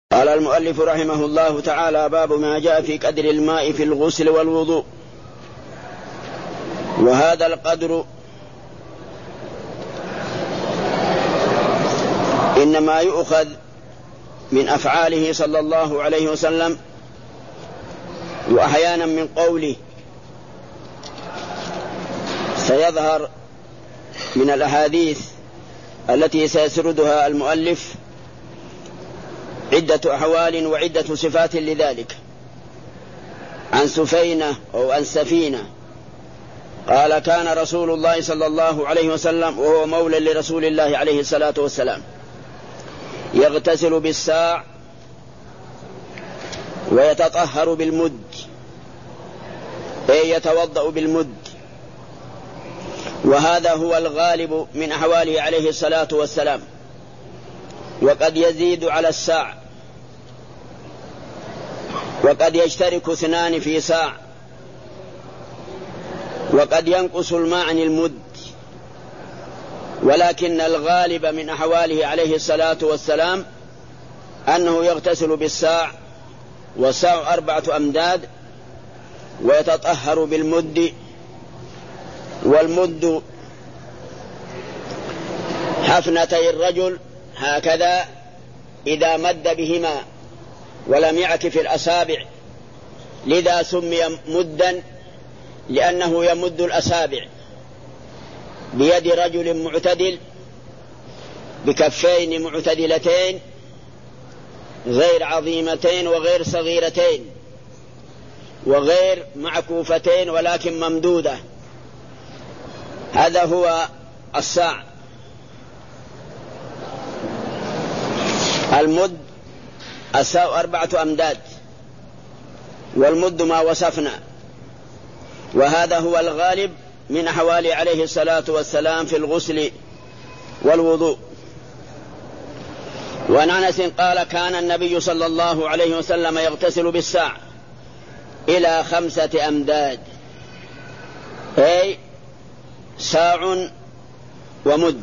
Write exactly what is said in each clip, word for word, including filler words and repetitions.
قال المؤلف رحمه الله تعالى: باب ما جاء في قدر الماء في الغسل والوضوء. وهذا القدر إنما يؤخذ من أفعاله صلى الله عليه وسلم، وأحيانا من قوله. سيظهر من الأحاديث التي سيسردها المؤلف عدة أحوال وعدة صفات لذلك. عن سفينة أو عن سفينة قال: كان رسول الله صلى الله عليه وسلم وهو مولى لرسول الله عليه الصلاة والسلام يغتسل بالساع ويتطهر بالمد، أي يتوضأ بالمد. وهذا هو الغالب من أحواله عليه الصلاة والسلام، وقد يزيد على الساع، وقد يشترك اثنان في ساع، وقد ينقص الماء عن المد. ولكن الغالب من أحواله عليه الصلاة والسلام أنه يغتسل بالساع، والساع أربعة أمداد، ويتطهر بالمد. والمد حفنتي الرجل هكذا إذا مد بهما ولم يعكف الأصابع، لذا سمي مدا لأنه يمد الأصابع بيد رجل معتدل بكفين معتدلتين غير عظيمتين وغير صغيرتين وغير معكوفتين ولكن ممدودة. هذا هو الساع. المد الساع أربعة أمداد، والمد ما وصفنا. وهذا هو الغالب من أحواله عليه الصلاة والسلام في الغسل والوضوء. وعن أنس قال: كان النبي صلى الله عليه وسلم يغتسل بالساع إلى خمسة أمداد، أي ساع ومد،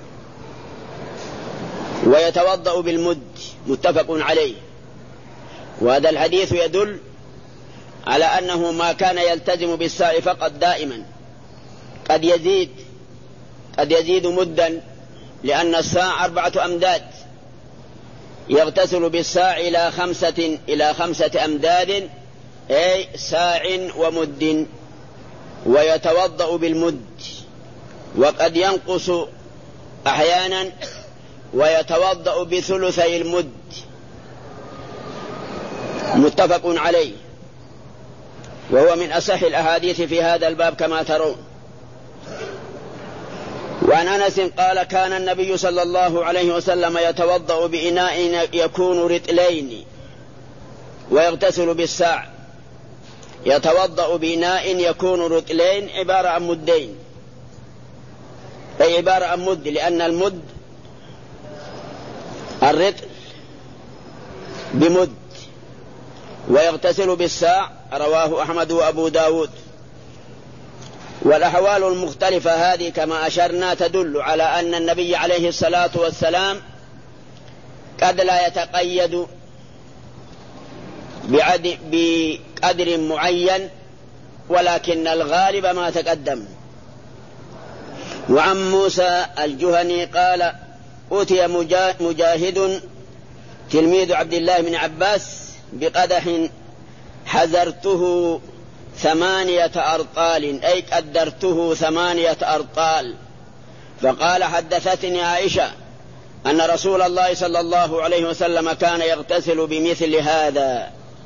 ويتوضأ بالمد، متفق عليه. وهذا الحديث يدل على أنه ما كان يلتزم بالساع فقط دائما، قد يزيد قد يزيد مدا، لأن الساع أربعة أمداد، يغتسل بالساع إلى خمسة إلى خمسة أمداد، أي ساع ومد، ويتوضأ بالمد. وقد ينقص أحيانا ويتوضأ بثلثي المد، متفق عليه. وهو من أصح الأحاديث في هذا الباب كما ترون. وعن أنس قال: كان النبي صلى الله عليه وسلم يتوضأ بإناء يكون رتلين ويغتسل بالساع. يتوضأ بإناء يكون رتلين عبارة عن مدين، أي عبارة عن مد، لأن المد الرتل بمد. ويغتسل بالساع، رواه أحمد وأبو داود. والأحوال المختلفة هذه كما أشرنا تدل على أن النبي عليه الصلاة والسلام قد لا يتقيد بقدر معين، ولكن الغالب ما تقدم. وعن موسى الجهني قال: أتي مجاهد تلميذ عبد الله بن عباس بقدح حزرته ثمانية أرطال، أي قدرته ثمانية أرطال، فقال: حدثتني عائشة أن رسول الله صلى الله عليه وسلم كان يغتسل بمثل هذا.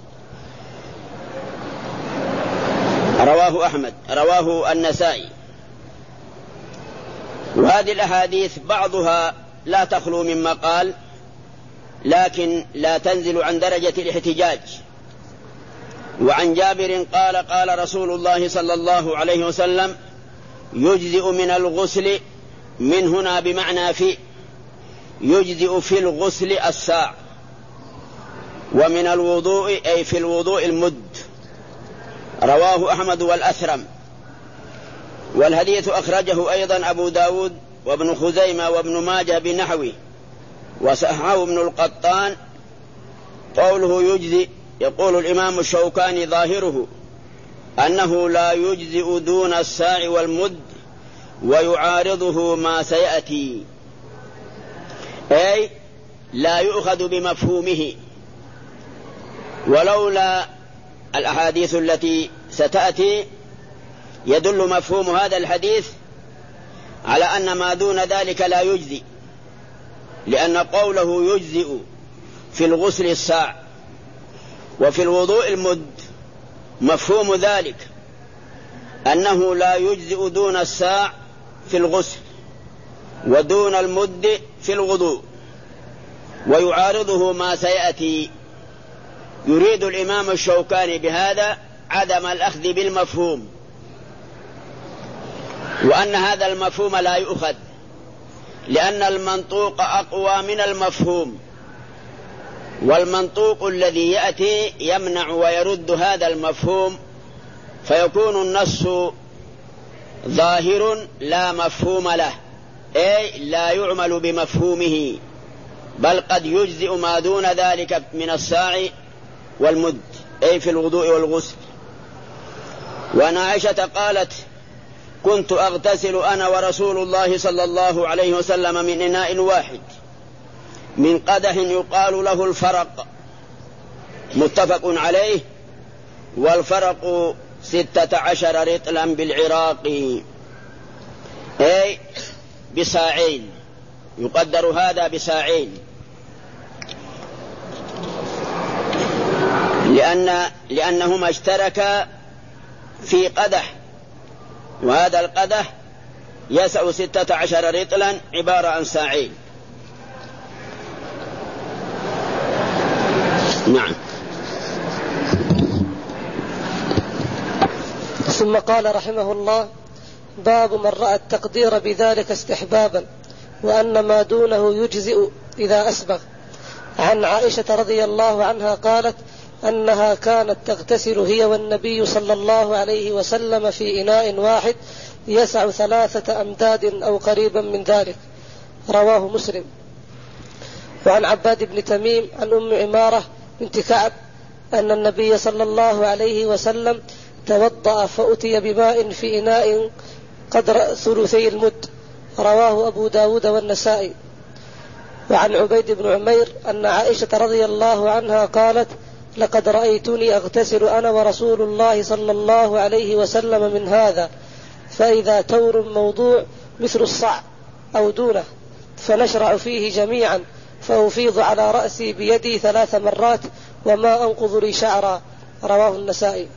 رواه أحمد، رواه النسائي. وهذه الأحاديث بعضها لا تخلو من مقال، لكن لا تنزل عن درجة الاحتجاج. وعن جابر قال: قال رسول الله صلى الله عليه وسلم: يجزئ من الغسل، من هنا بمعنى في، يجزئ في الغسل الساع، ومن الوضوء أي في الوضوء المد. رواه أحمد والأثرم. والحديث أخرجه أيضا أبو داود وابن خزيمة وابن ماجه بنحوه، وصححه ابن القطان قوله يجزئ، يقول الإمام الشوكاني ظاهره أنه لا يجزئ دون الساع والمد، ويعارضه ما سيأتي، أي لا يؤخذ بمفهومه. ولولا الأحاديث التي ستأتي يدل مفهوم هذا الحديث على أن ما دون ذلك لا يجزئ، لأن قوله يجزئ في الغسل الساع وفي الوضوء المد، مفهوم ذلك أنه لا يجزئ دون الساع في الغسل ودون المد في الوضوء، ويعارضه ما سيأتي. يريد الإمام الشوكاني بهذا عدم الأخذ بالمفهوم، وأن هذا المفهوم لا يؤخذ، لأن المنطوق أقوى من المفهوم، والمنطوق الذي يأتي يمنع ويرد هذا المفهوم، فيكون النص ظاهر لا مفهوم له، أي لا يعمل بمفهومه، بل قد يجزئ ما دون ذلك من الساع والمد، أي في الوضوء والغسل. وأن عائشة قالت: كنت أغتسل أنا ورسول الله صلى الله عليه وسلم من إناء واحد من قدح يقال له الفرق، متفق عليه، والفرق ستة عشر رطلا بالعراق، أي بساعين، يقدر هذا بساعين، لأن لأنهما اشتركا في قدح، وهذا القدح يسع ستة عشر رطلا عبارة عن ساعين. نعم. ثم قال رحمه الله: باب من رأى التقدير بذلك استحبابا، وأن ما دونه يجزئ إذا أسبغ. عن عائشة رضي الله عنها قالت أنها كانت تغتسل هي والنبي صلى الله عليه وسلم في إناء واحد يسع ثلاثة أمداد أو قريبا من ذلك، رواه مسلم. وعن عباد بن تميم عن أم عمارة بنت كعب أن النبي صلى الله عليه وسلم توضأ فأتي بماء في إناء قدر ثلثي المد، رواه أبو داود والنسائي. وعن عبيد بن عمير أن عائشة رضي الله عنها قالت: لقد رأيتني أغتسل أنا ورسول الله صلى الله عليه وسلم من هذا، فإذا تور موضوع مثل الصع أو دونه، فنشرع فيه جميعا، فأفيض على رأسي بيدي ثلاث مرات وما أنقض لي شعرا، رواه النسائي.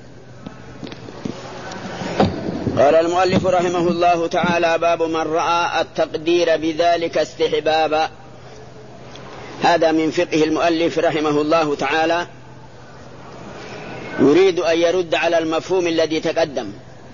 قال المؤلف رحمه الله تعالى: باب من رأى التقدير بذلك استحبابا. هذا من فقه المؤلف رحمه الله تعالى، يريد أن يرد على المفهوم الذي تقدم،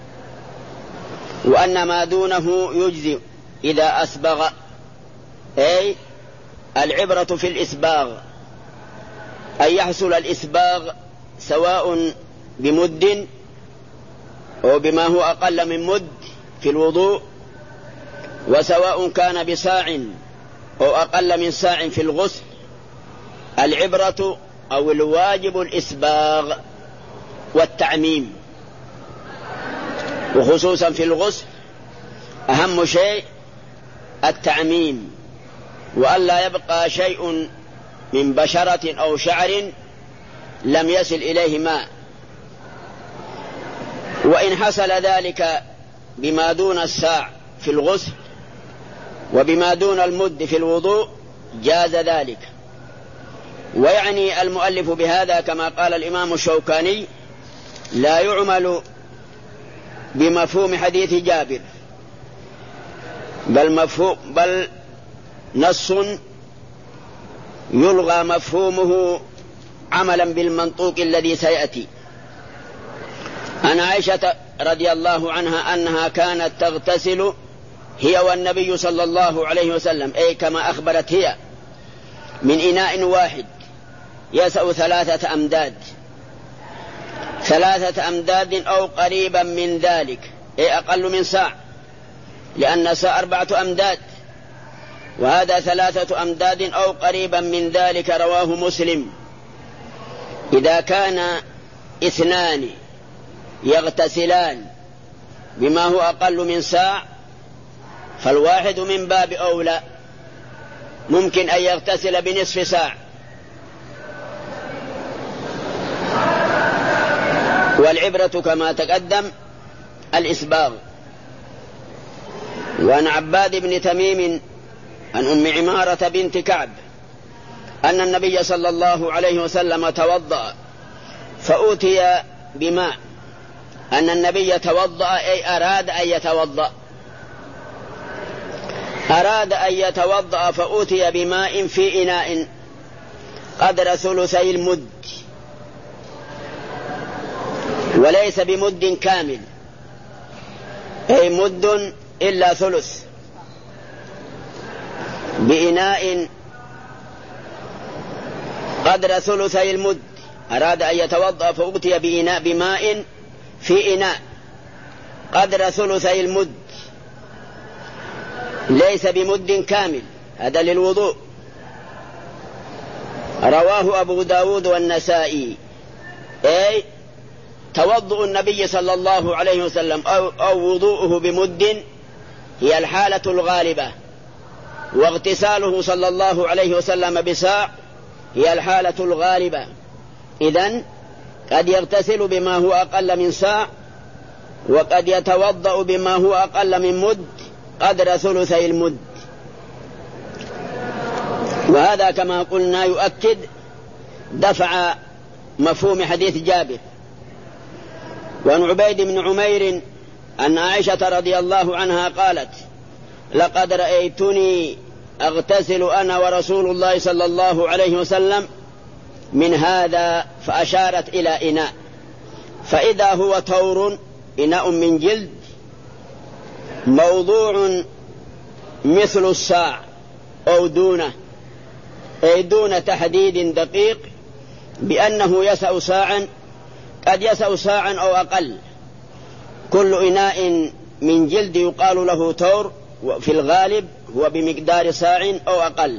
وأن ما دونه يجزئ إذا أسبغ، أي العبرة في الإسباغ، أن يحصل الإسباغ سواء بمد أو بما هو أقل من مد في الوضوء، وسواء كان بساع أو أقل من ساع في الغسل. العبرة أو الواجب الإسباغ والتعميم، وخصوصا في الغسل أهم شيء التعميم، وألا يبقى شيء من بشرة أو شعر لم يصل إليه ماء. وإن حصل ذلك بما دون الساع في الغسل وبما دون المد في الوضوء جاز ذلك. ويعني المؤلف بهذا كما قال الإمام الشوكاني: لا يعمل بمفهوم حديث جابر، بل, مفهوم بل نص يلغى مفهومه عملا بالمنطوق الذي سيأتي. عن عائشة رضي الله عنها أنها كانت تغتسل هي والنبي صلى الله عليه وسلم، أي كما أخبرت هي، من إناء واحد يسع ثلاثة أمداد ثلاثة أمداد أو قريبا من ذلك، أي أقل من ساع، لأن ساع أربعة أمداد، وهذا ثلاثة أمداد أو قريبا من ذلك، رواه مسلم. إذا كان اثنان يغتسلان بما هو أقل من ساع فالواحد من باب أولى، ممكن أن يغتسل بنصف ساع، والعبرة كما تقدم الإسباغ. وعن عباد بن تميم عن أم عمارة بنت كعب أن النبي صلى الله عليه وسلم توضأ فأوتي بماء، أن النبي توضأ أي أراد أن يتوضأ أراد أن يتوضأ فأوتي بماء في إناء قدر ثلثي المد، وليس بمد كامل، أي مد إلا ثلث، بإناء قدر ثلثي المد. أراد أن يتوضأ فأوتي بإناء بماء في إناء قدر ثلثي المد، ليس بمد كامل، هذا للوضوء. رواه أبو داود والنسائي. أي توضؤ النبي صلى الله عليه وسلم أو, أو وضوءه بمد هي الحالة الغالبة، واغتساله صلى الله عليه وسلم بساع هي الحالة الغالبة. إذن قد يغتسل بما هو أقل من ساع، وقد يتوضأ بما هو أقل من مد قدر ثلثي المد. وهذا كما قلنا يؤكد دفع مفهوم حديث جابر. وعن عبيد بن عمير أن عائشة رضي الله عنها قالت: لقد رأيتني أغتسل أنا ورسول الله صلى الله عليه وسلم من هذا، فأشارت إلى إناء، فإذا هو تور، إناء من جلد موضوع مثل الساع أو دونه، أي دون تحديد دقيق بأنه يسع ساعا، قد يسع ساعا أو أقل. كل إناء من جلد يقال له تور، وفي الغالب هو بمقدار ساع أو أقل.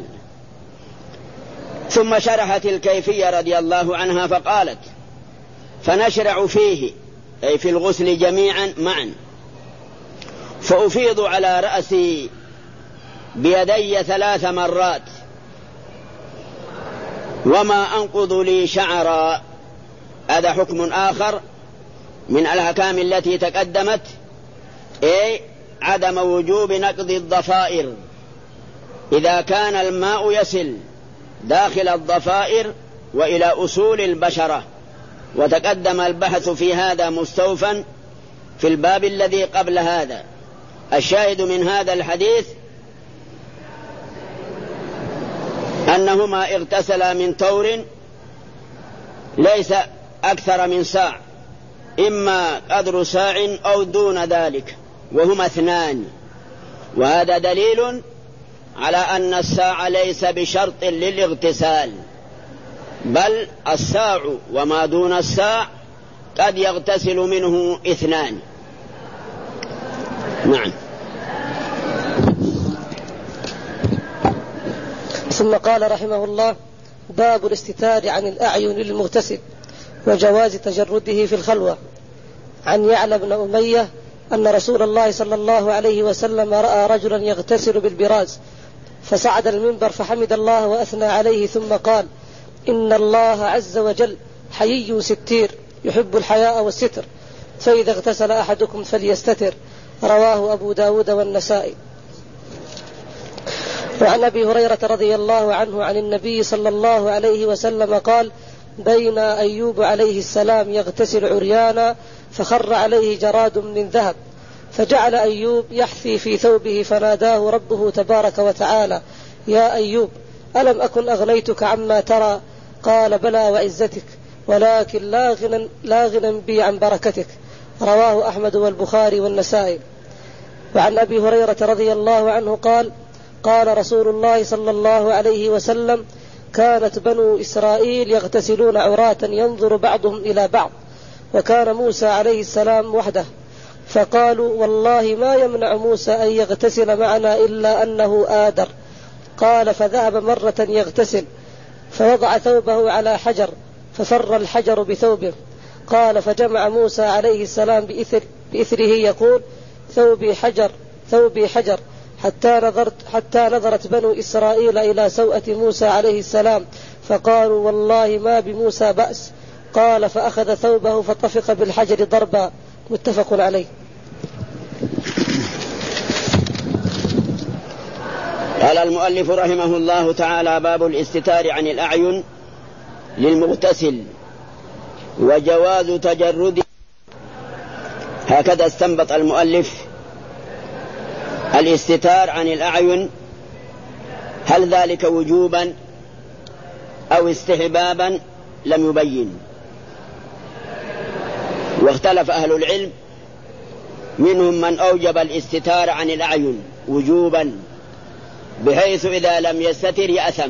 ثم شرحت الكيفية رضي الله عنها فقالت: فنشرع فيه، أي في الغسل جميعا معا، فأفيض على رأسي بيدي ثلاث مرات، وما أنقض لي شعرا. هذا حكم آخر من الأحكام التي تقدمت، أي عدم وجوب نقض الضفائر إذا كان الماء يصل داخل الضفائر وإلى أصول البشرة. وتقدم البحث في هذا مستوفا في الباب الذي قبل هذا. الشاهد من هذا الحديث أنهما اغتسلا من تور ليس أكثر من ساع، إما قدر ساع أو دون ذلك، وهما اثنان. وهذا دليل على أن الساع ليس بشرط للاغتسال، بل الساع وما دون الساع قد يغتسل منه اثنان. نعم. ثم قال رحمه الله: باب الاستتار عن الأعين للمغتسل وجواز تجرده في الخلوة. عن يعلى بن أمية أن رسول الله صلى الله عليه وسلم رأى رجلا يغتسل بالبراز، فصعد المنبر فحمد الله وأثنى عليه، ثم قال: إن الله عز وجل حيي ستير يحب الحياء والستر، فإذا اغتسل أحدكم فليستتر. رواه أبو داود والنسائي. وعن أبي هريرة رضي الله عنه عن النبي صلى الله عليه وسلم قال: بين أيوب عليه السلام يغتسل عريانا فخر عليه جراد من ذهب، فجعل أيوب يحثي في ثوبه، فناداه ربه تبارك وتعالى: يا أيوب، ألم أكن أغنيتك عما ترى؟ قال: بلى وعزتك، ولكن لا غنى, لا غنى بي عن بركتك. رواه أحمد والبخاري والنسائي. وعن أبي هريرة رضي الله عنه قال: قال رسول الله صلى الله عليه وسلم: كانت بنو إسرائيل يغتسلون عراة ينظر بعضهم إلى بعض، وكان موسى عليه السلام وحده، فقالوا: والله ما يمنع موسى أن يغتسل معنا إلا أنه آدر. قال: فذهب مرة يغتسل، فوضع ثوبه على حجر، ففر الحجر بثوبه. قال فجمع موسى عليه السلام بإثر بإثره يقول ثوبي حجر ثوبي حجر حتى نظرت حتى نظرت بنو إسرائيل إلى سوءة موسى عليه السلام فقالوا والله ما بموسى بأس. قال فأخذ ثوبه فطفق بالحجر ضربا. متفق عليه. قال المؤلف رحمه الله تعالى: باب الاستتار عن الأعين للمغتسل وجواز تجرد. هكذا استنبط المؤلف الاستتار عن الأعين، هل ذلك وجوبا أو استحبابا لم يبين، واختلف أهل العلم، منهم من أوجب الاستتار عن الأعين وجوبا بحيث إذا لم يستتر يأثم،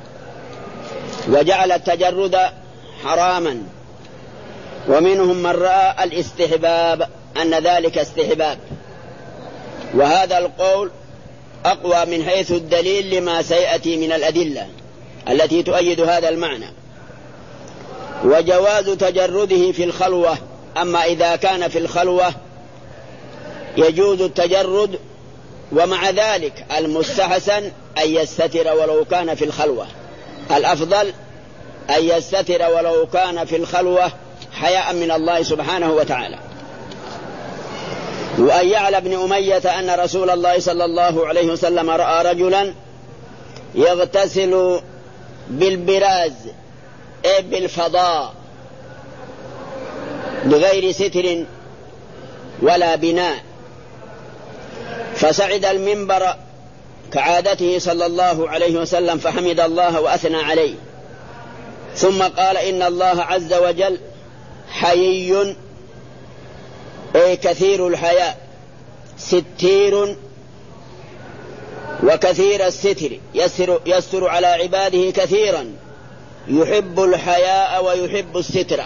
وجعل التجرد حراما، ومنهم من رأى الاستحباب أن ذلك استحباب، وهذا القول أقوى من حيث الدليل لما سيأتي من الأدلة التي تؤيد هذا المعنى. وجواز تجرده في الخلوة، أما إذا كان في الخلوة يجوز التجرد، ومع ذلك المستحسن أن يستتر ولو كان في الخلوة، الأفضل أن يستتر ولو كان في الخلوة حياء من الله سبحانه وتعالى. وأن يعلى بن أمية أن رسول الله صلى الله عليه وسلم رأى رجلا يغتسل بالبراز أي بالفضاء بغير ستر ولا بناء، فصعد المنبر كعادته صلى الله عليه وسلم فحمد الله وأثنى عليه، ثم قال: إن الله عز وجل حيي أي كثير الحياء، ستير وكثير الستر، يستر, يستر على عباده كثيرا، يحب الحياء ويحب الستر.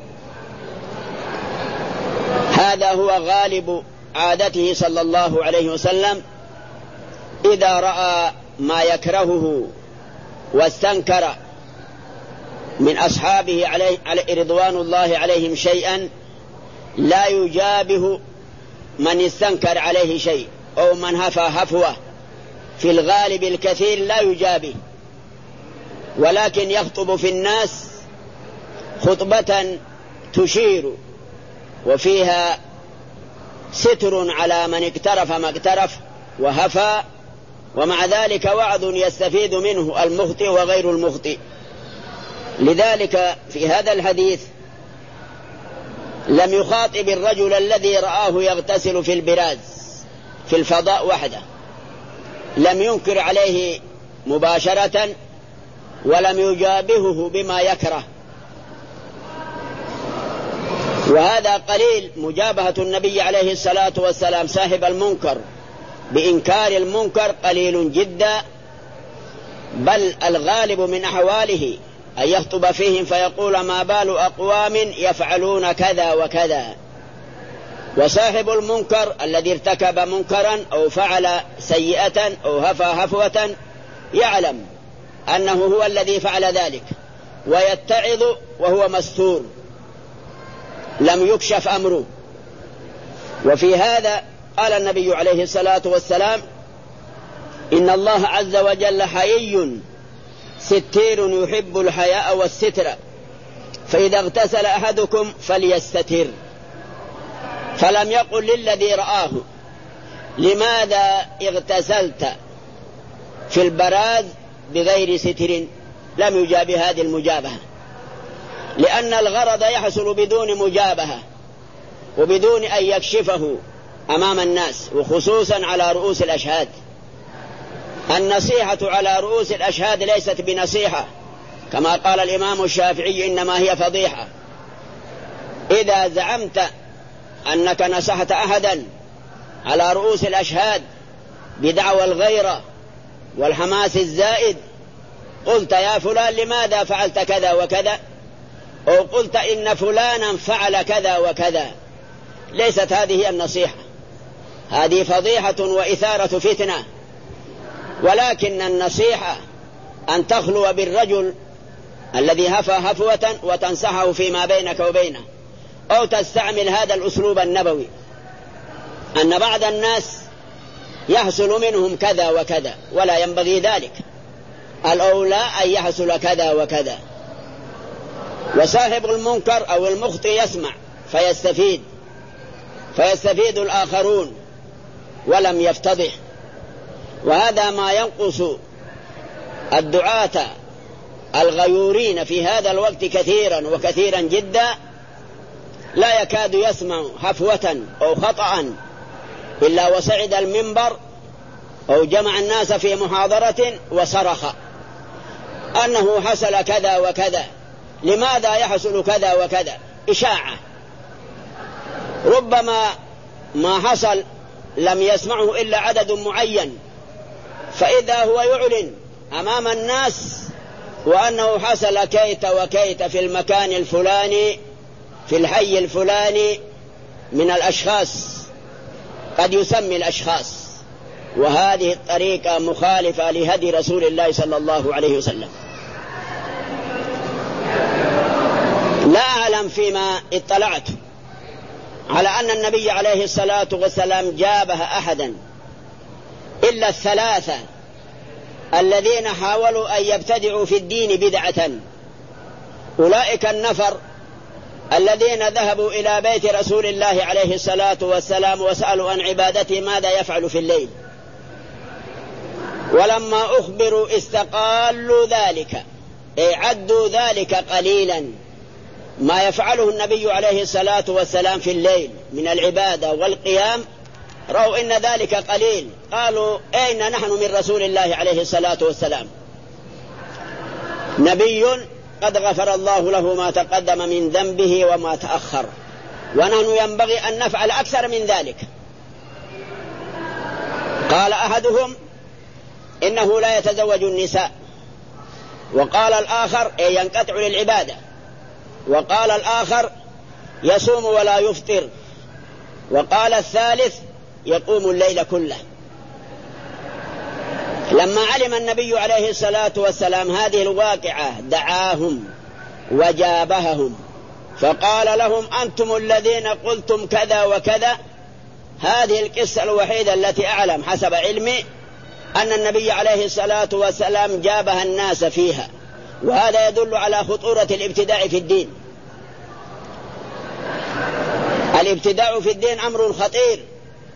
هذا هو غالب عادته صلى الله عليه وسلم، إذا رأى ما يكرهه واستنكر من أصحابه عليه رضوان الله عليهم شيئا لا يجابه من استنكر عليه شيء أو من هفى هفوة، في الغالب الكثير لا يجابه، ولكن يخطب في الناس خطبة تشير وفيها ستر على من اقترف ما اقترف وهفى، ومع ذلك وعظ يستفيد منه المخطئ وغير المخطئ. لذلك في هذا الحديث لم يخاطب الرجل الذي رآه يغتسل في البراز في الفضاء وحده، لم ينكر عليه مباشرة ولم يجابهه بما يكره، وهذا قليل مجابهة النبي عليه الصلاة والسلام صاحب المنكر بإنكار المنكر قليل جدا، بل الغالب من أحواله أن يخطب فيهم فيقول: ما بال أقوام يفعلون كذا وكذا. وصاحب المنكر الذي ارتكب منكرا أو فعل سيئة أو هفى هفوة يعلم أنه هو الذي فعل ذلك ويتعظ وهو مستور لم يكشف أمره. وفي هذا قال النبي عليه الصلاة والسلام: إن الله عز وجل حيي ستير يحب الحياء والستر، فإذا اغتسل أحدكم فليستتر. فلم يقل للذي رآه: لماذا اغتسلت في البراز بغير ستر؟ لم يجاب هذه المجابهة، لأن الغرض يحصل بدون مجابهة وبدون أن يكشفه أمام الناس، وخصوصا على رؤوس الأشهاد. النصيحة على رؤوس الأشهاد ليست بنصيحة، كما قال الإمام الشافعي: إنما هي فضيحة. إذا زعمت أنك نصحت أحدا على رؤوس الأشهاد بدعوى الغيرة والحماس الزائد، قلت: يا فلان لماذا فعلت كذا وكذا، أو قلت إن فلانا فعل كذا وكذا، ليست هذه النصيحة، هذه فضيحة وإثارة فتنة. ولكن النصيحة أن تخلو بالرجل الذي هفى هفوة وتنصحه فيما بينك وبينه، أو تستعمل هذا الأسلوب النبوي أن بعض الناس يحصل منهم كذا وكذا، ولا ينبغي ذلك، الأولى أن يحصل كذا وكذا. وصاحب المنكر أو المخطئ يسمع فيستفيد فيستفيد الآخرون ولم يفتضح. وهذا ما ينقص الدعاة الغيورين في هذا الوقت كثيرا وكثيرا جدا، لا يكاد يسمع هفوة أو خطأ إلا وصعد المنبر أو جمع الناس في محاضرة وصرخ أنه حصل كذا وكذا، لماذا يحصل كذا وكذا، إشاعة. ربما ما حصل لم يسمعه إلا عدد معين، فإذا هو يعلن أمام الناس وأنه حصل كيت وكيت في المكان الفلاني في الحي الفلاني من الأشخاص، قد يسمي الأشخاص، وهذه الطريقة مخالفة لهدي رسول الله صلى الله عليه وسلم. لا أعلم فيما اطلعت على أن النبي عليه الصلاة والسلام جابه أحدا إلا الثلاثة الذين حاولوا أن يبتدعوا في الدين بدعة. أولئك النفر الذين ذهبوا إلى بيت رسول الله عليه الصلاة والسلام وسألوا عن عبادته ماذا يفعل في الليل، ولما أخبروا استقالوا ذلك، أي عدوا ذلك قليلا ما يفعله النبي عليه الصلاة والسلام في الليل من العبادة والقيام، رأوا إن ذلك قليل، قالوا أين نحن من رسول الله عليه الصلاة والسلام؟ نبي قد غفر الله له ما تقدم من ذنبه وما تأخر، ونحن ينبغي أن نفعل أكثر من ذلك. قال أحدهم إنه لا يتزوج النساء، وقال الآخر أي ينقطع للعبادة، وقال الآخر يصوم ولا يفطر، وقال الثالث يقوم الليل كله. لما علم النبي عليه الصلاة والسلام هذه الواقعة دعاهم وجابههم فقال لهم أنتم الذين قلتم كذا وكذا. هذه القصة الوحيدة التي أعلم حسب علمي أن النبي عليه الصلاة والسلام جابه الناس فيها، وهذا يدل على خطورة الابتداع في الدين. الابتداع في الدين أمر خطير.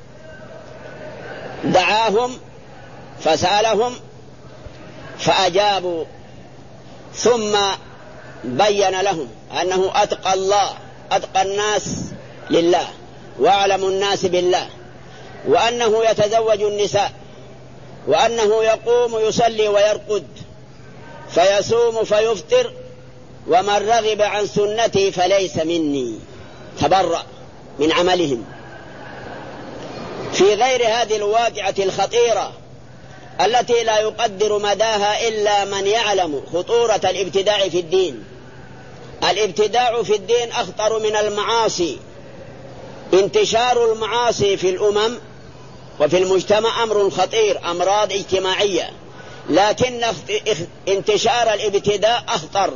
دعاهم فسألهم فأجابوا، ثم بين لهم أنه أتقى الله أتقى الناس لله وأعلم الناس بالله، وأنه يتزوج النساء، وأنه يقوم يصلي ويرقد، فيصوم فيفطر، ومن رغب عن سنتي فليس مني، تبرأ من عملهم. في غير هذه الواقعة الخطيرة التي لا يقدر مداها إلا من يعلم خطورة الابتداع في الدين. الابتداع في الدين أخطر من المعاصي. انتشار المعاصي في الأمم وفي المجتمع أمر خطير، أمراض اجتماعية، لكن انتشار الابتداع أخطر،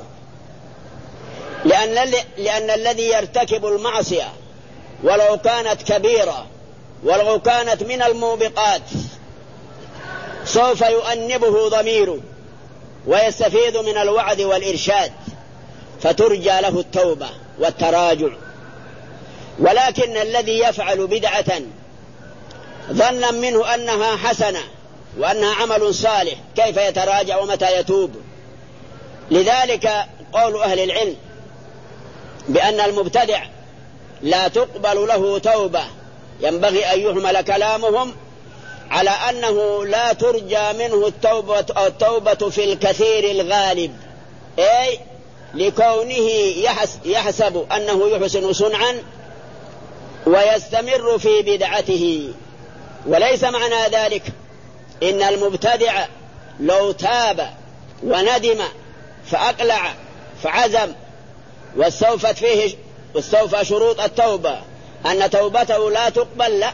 لأن, لأن الذي يرتكب المعصية ولو كانت كبيرة ولو كانت من الموبقات سوف يؤنبه ضميره ويستفيد من الوعد والإرشاد، فترجى له التوبة والتراجع. ولكن الذي يفعل بدعة ظنا منه أنها حسنة وأنها عمل صالح كيف يتراجع ومتى يتوب؟ لذلك قول أهل العلم بأن المبتدع لا تقبل له توبة، ينبغي أن يحمل كلامهم على أنه لا ترجى منه التوبة, التوبة في الكثير الغالب، أي لكونه يحسب أنه يحسن صنعا ويستمر في بدعته. وليس معنى ذلك إن المبتدع لو تاب وندم فأقلع فعزم واستوفت فيه واستوفى شروط التوبة أن توبته لا تقبل. لا،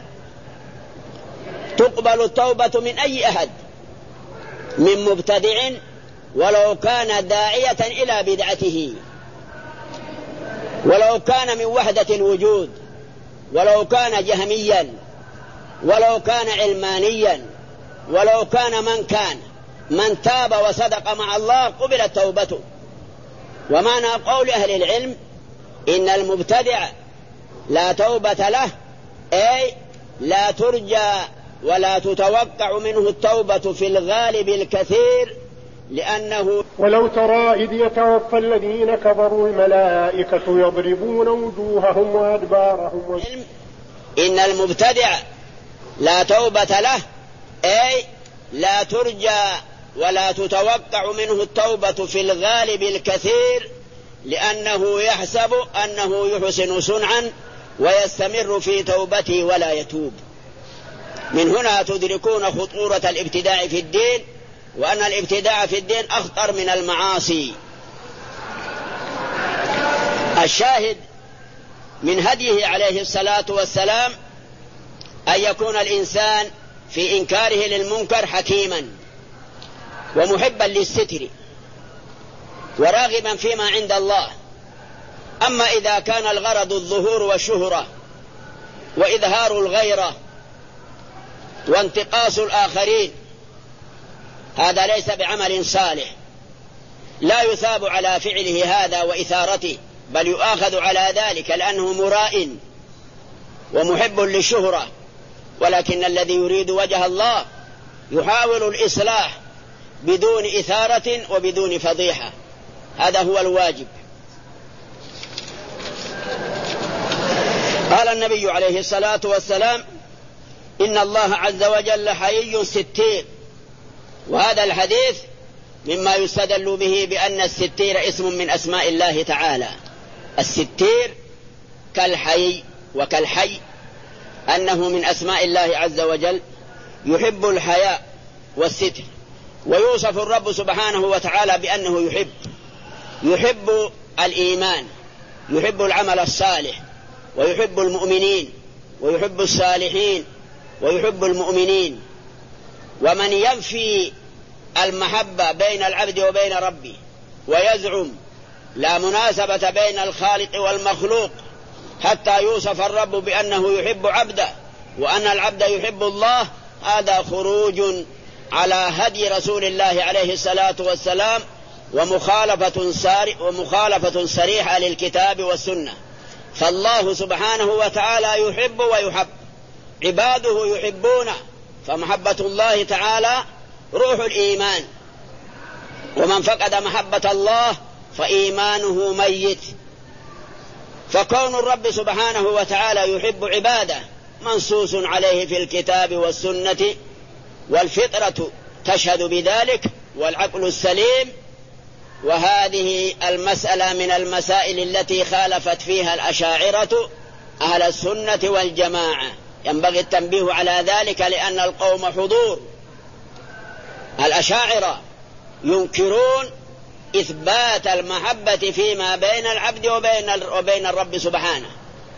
تقبل التوبة من أي أحد، من مبتدع ولو كان داعية إلى بدعته، ولو كان من وحدة الوجود، ولو كان جهميا، ولو كان علمانيا، ولو كان من كان، من تاب وصدق مع الله قبلت توبته. ومعنى قول أهل العلم إن المبتدع لا توبة له، أي لا ترجى ولا تتوقع منه التوبة في الغالب الكثير، لأنه ولو ترى إذ يتوفى الذين كفروا الملائكة يضربون وجوههم وأدبارهم. إن المبتدع لا توبة له، أي لا ترجى ولا تتوقع منه التوبة في الغالب الكثير، لأنه يحسب أنه يحسن صنعا ويستمر في توبته ولا يتوب. من هنا تدركون خطورة الابتداع في الدين، وأن الابتداع في الدين أخطر من المعاصي. الشاهد من هديه عليه الصلاة والسلام أن يكون الإنسان في إنكاره للمنكر حكيما ومحبا للستر وراغبا فيما عند الله. أما إذا كان الغرض الظهور والشهرة وإظهار الغيرة وانتقاص الآخرين، هذا ليس بعمل صالح، لا يثاب على فعله هذا وإثارته، بل يؤاخذ على ذلك لأنه مراء ومحب للشهرة. ولكن الذي يريد وجه الله يحاول الإصلاح بدون إثارة وبدون فضيحة، هذا هو الواجب. قال النبي عليه الصلاة والسلام إن الله عز وجل حيي ستير، وهذا الحديث مما يستدل به بأن الستير اسم من أسماء الله تعالى. الستير كالحي وكالحي، أنه من أسماء الله عز وجل، يحب الحياء والستر. ويوصف الرب سبحانه وتعالى بأنه يحب يحب الإيمان، يحب العمل الصالح، ويحب المؤمنين، ويحب الصالحين، ويحب المؤمنين. ومن ينفي المحبة بين العبد وبين ربه ويزعم لا مناسبة بين الخالق والمخلوق حتى يوصف الرب بأنه يحب عبده وأن العبد يحب الله، هذا خروج على هدي رسول الله عليه الصلاة والسلام ومخالفة ومخالفة صريحة للكتاب والسنة. فالله سبحانه وتعالى يحب ويحب، عباده يحبونه، فمحبة الله تعالى روح الإيمان، ومن فقد محبة الله فإيمانه ميت. فكون الرب سبحانه وتعالى يحب عباده منصوص عليه في الكتاب والسنة، والفطرة تشهد بذلك، والعقل السليم. وهذه المسألة من المسائل التي خالفت فيها الأشاعرة أهل السنة والجماعة، ينبغي التنبيه على ذلك لأن القوم حضور. الأشاعرة ينكرون إثبات المحبة فيما بين العبد وبين وبين الرب سبحانه،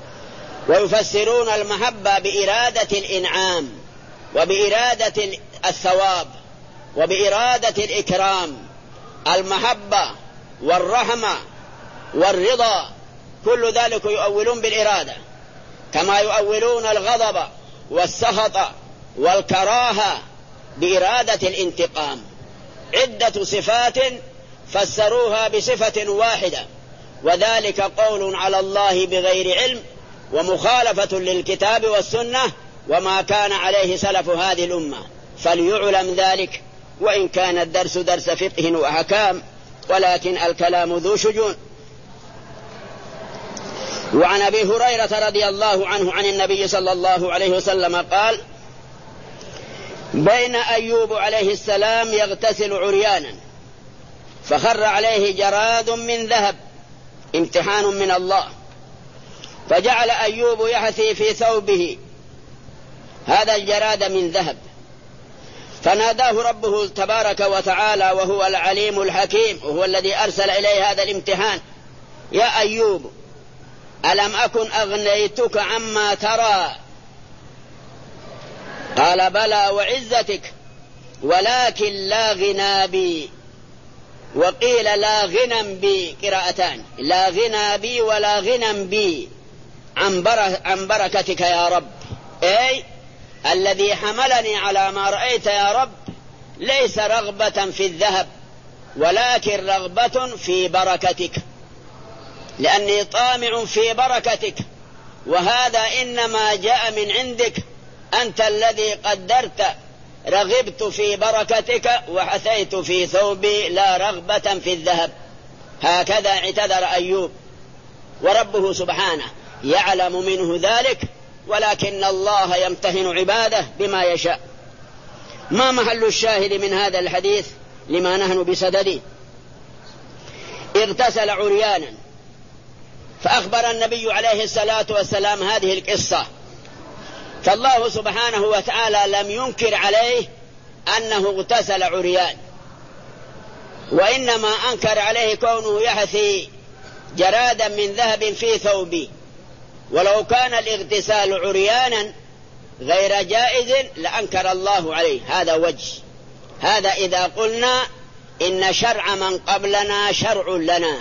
ويفسرون المحبة بإرادة الإنعام وبإرادة الثواب وبإرادة الإكرام. المحبة والرحمة والرضا كل ذلك يؤولون بالإرادة، كما يؤولون الغضب والسخط والكراهة بإرادة الانتقام. عدة صفات فسروها بصفة واحدة، وذلك قول على الله بغير علم ومخالفة للكتاب والسنة وما كان عليه سلف هذه الأمة، فليعلم ذلك. وإن كان الدرس درس فقه وأحكام، ولكن الكلام ذو شجون. وعن أبي هريرة رضي الله عنه عن النبي صلى الله عليه وسلم قال: بين أيوب عليه السلام يغتسل عريانا فخر عليه جراد من ذهب، امتحان من الله، فجعل أيوب يحثي في ثوبه هذا الجراد من ذهب، فناداه ربه تبارك وتعالى وهو العليم الحكيم وهو الذي أرسل إليه هذا الامتحان: يا أيوب ألم أكن أغنيتك عما ترى؟ قال: بلى وعزتك ولكن لا غنى بي. وقيل لا غنى بي، قراءتان، لا غنى بي ولا غنى بي عن بركتك يا رب، أي الذي حملني على ما رأيت يا رب ليس رغبة في الذهب ولكن رغبة في بركتك، لأني طامع في بركتك، وهذا إنما جاء من عندك، أنت الذي قدرت، رغبت في بركتك وحثيت في ثوبي لا رغبة في الذهب. هكذا اعتذر أيوب، وربه سبحانه يعلم منه ذلك، ولكن الله يمتهن عباده بما يشاء. ما محل الشاهد من هذا الحديث لما نحن بصدده؟ اغتسل عريانا، فأخبر النبي عليه الصلاة والسلام هذه القصة، فالله سبحانه وتعالى لم ينكر عليه أنه اغتسل عريان، وإنما أنكر عليه كونه يحثي جرادا من ذهب في ثوبه. ولو كان الاغتسال عريانا غير جائز لأنكر الله عليه. هذا وجه. هذا إذا قلنا إن شرع من قبلنا شرع لنا.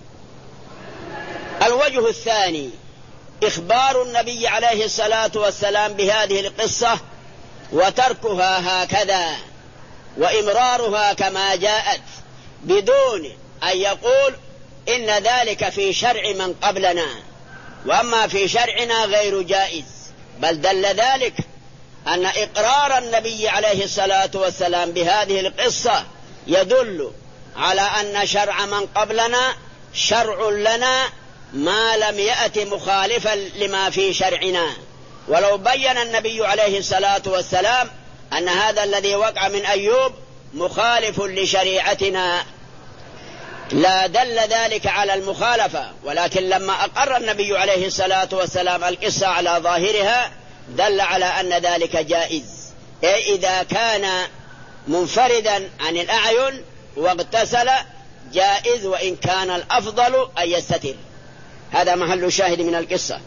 الوجه الثاني إخبار النبي عليه الصلاة والسلام بهذه القصة وتركها هكذا وإمرارها كما جاءت بدون أن يقول إن ذلك في شرع من قبلنا وأما في شرعنا غير جائز، بل دل ذلك أن إقرار النبي عليه الصلاة والسلام بهذه القصة يدل على أن شرع من قبلنا شرع لنا ما لم يأت مخالفا لما في شرعنا. ولو بين النبي عليه الصلاة والسلام أن هذا الذي وقع من أيوب مخالف لشريعتنا لا دل ذلك على المخالفة، ولكن لما أقر النبي عليه الصلاة والسلام القصة على ظاهرها دل على أن ذلك جائز، أي إذا كان منفردا عن الأعين واغتسل جائز، وإن كان الأفضل أن يستتر. هذا محل الشاهد من القصة.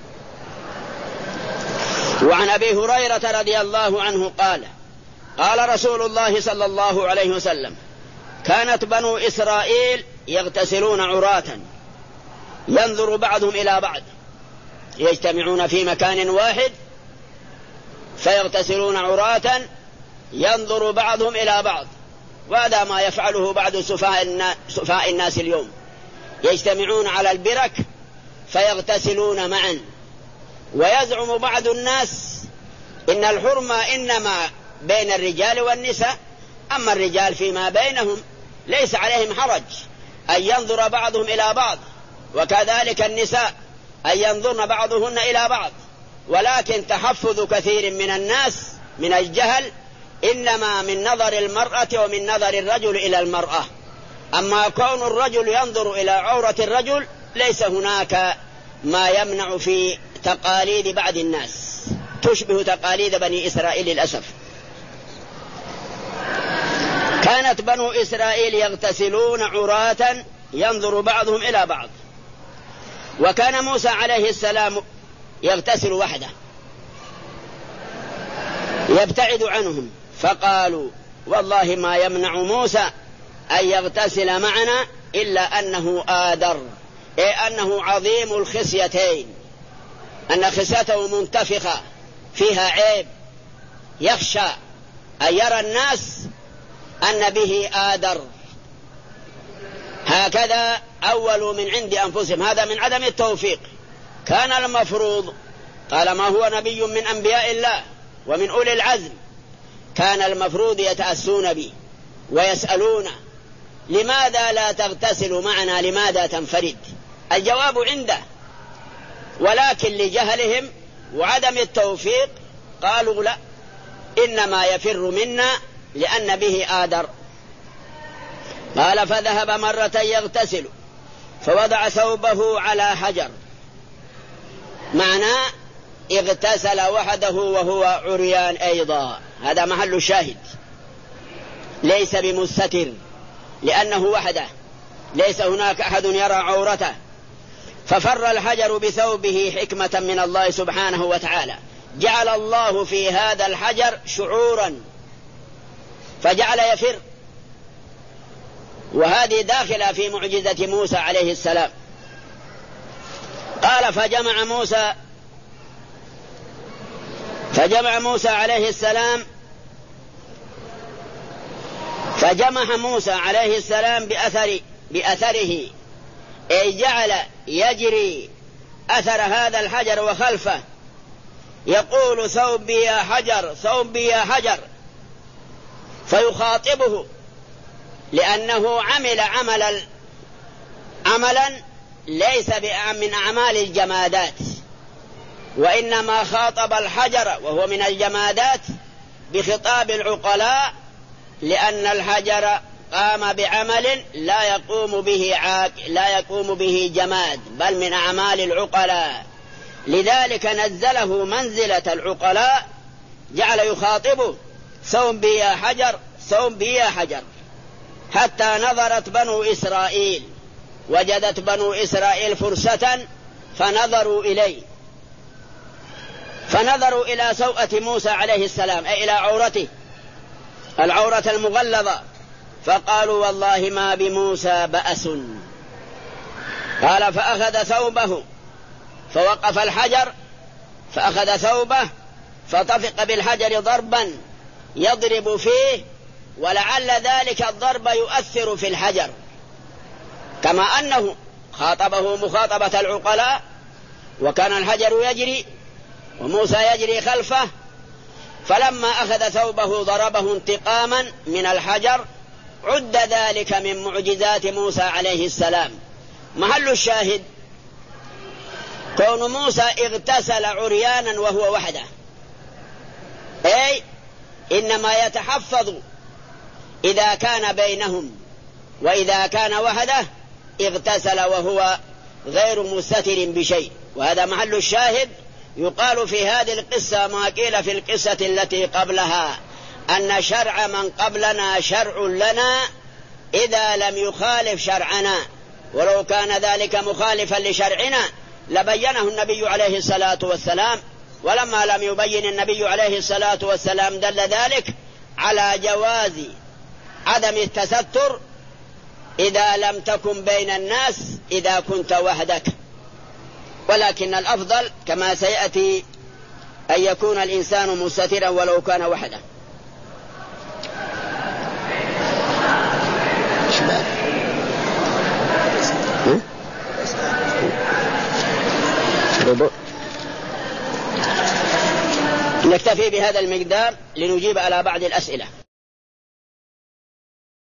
وعن أبي هريرة رضي الله عنه قال قال رسول الله صلى الله عليه وسلم: كانت بنو إسرائيل يغتسلون عراة ينظر بعضهم إلى بعض، يجتمعون في مكان واحد فيغتسلون عراة ينظر بعضهم إلى بعض. وهذا ما يفعله بعض سفهاء الناس اليوم، يجتمعون على البرك فيغتسلون معا. ويزعم بعض الناس إن الحرمة إنما بين الرجال والنساء، أما الرجال فيما بينهم ليس عليهم حرج أن ينظر بعضهم إلى بعض، وكذلك النساء أن ينظرن بعضهن إلى بعض، ولكن تحفظ كثير من الناس من الجهل إنما من نظر المرأة ومن نظر الرجل إلى المرأة. أما كون الرجل ينظر إلى عورة الرجل ليس هناك ما يمنع في تقاليد بعض الناس تشبه تقاليد بني إسرائيل للأسف. كانت بنو إسرائيل يغتسلون عراة ينظر بعضهم إلى بعض، وكان موسى عليه السلام يغتسل وحده يبتعد عنهم، فقالوا: والله ما يمنع موسى أن يغتسل معنا إلا أنه آدر، أي أنه عظيم الخصيتين، أن خصيته منتفخة فيها عيب، يخشى أن يرى الناس أن به آدر. هكذا أولوا من عند أنفسهم، هذا من عدم التوفيق. كان المفروض طالما هو نبي من أنبياء الله ومن أولي العزم كان المفروض يتأسون به ويسألون: لماذا لا تغتسل معنا؟ لماذا تنفرد؟ الجواب عنده، ولكن لجهلهم وعدم التوفيق قالوا: لا، إنما يفر منا لأن به آدر. قال: فذهب مرة يغتسل فوضع ثوبه على حجر، معناه اغتسل وحده وهو عريان أيضا. هذا محل الشاهد، ليس بمستتر لأنه وحده، ليس هناك أحد يرى عورته. ففر الحجر بثوبه حكمة من الله سبحانه وتعالى، جعل الله في هذا الحجر شعورا فجعل يفر. وهذه داخلة في معجزة موسى عليه السلام. قال فجمع موسى فجمع موسى عليه السلام فجمع موسى عليه السلام بأثر بأثره، أي جعل يجري أثر هذا الحجر وخلفه يقول ثوبي يا حجر ثوبي يا حجر، فيخاطبه لأنه عمل عملا عملا ليس من أعمال الجمادات، وإنما خاطب الحجر وهو من الجمادات بخطاب العقلاء، لأن الحجر قام بعمل لا يقوم به عاق لا يقوم به جماد، بل من أعمال العقلاء، لذلك نزله منزلة العقلاء، جعل يخاطبه ثوبي يا حجر ثوبي يا حجر، حتى نظرت بنو إسرائيل وجدت بنو إسرائيل فرصة فنظروا إليه فنظروا إلى سوءة موسى عليه السلام، أي إلى عورته العورة المغلظة، فقالوا والله ما بموسى بأس. قال فأخذ ثوبه فوقف الحجر فأخذ ثوبه فطفق بالحجر ضربا يضرب فيه، ولعل ذلك الضرب يؤثر في الحجر، كما أنه خاطبه مخاطبة العقلاء، وكان الحجر يجري وموسى يجري خلفه، فلما أخذ ثوبه ضربه انتقاما من الحجر. عد ذلك من معجزات موسى عليه السلام. محل الشاهد كون موسى اغتسل عريانا وهو وحده، أي إنما يتحفظ إذا كان بينهم، وإذا كان وحده اغتسل وهو غير مستتر بشيء، وهذا محل الشاهد. يقال في هذه القصة ما قيل في القصة التي قبلها، أن شرع من قبلنا شرع لنا إذا لم يخالف شرعنا، ولو كان ذلك مخالفا لشرعنا لبينه النبي عليه الصلاة والسلام، ولما لم يبين النبي عليه الصلاة والسلام دل ذلك على جواز عدم التستر إذا لم تكن بين الناس إذا كنت وحدك، ولكن الأفضل كما سيأتي أن يكون الإنسان مستترا ولو كان وحده. نكتفي بهذا المقدار لنجيب على بعض الأسئلة.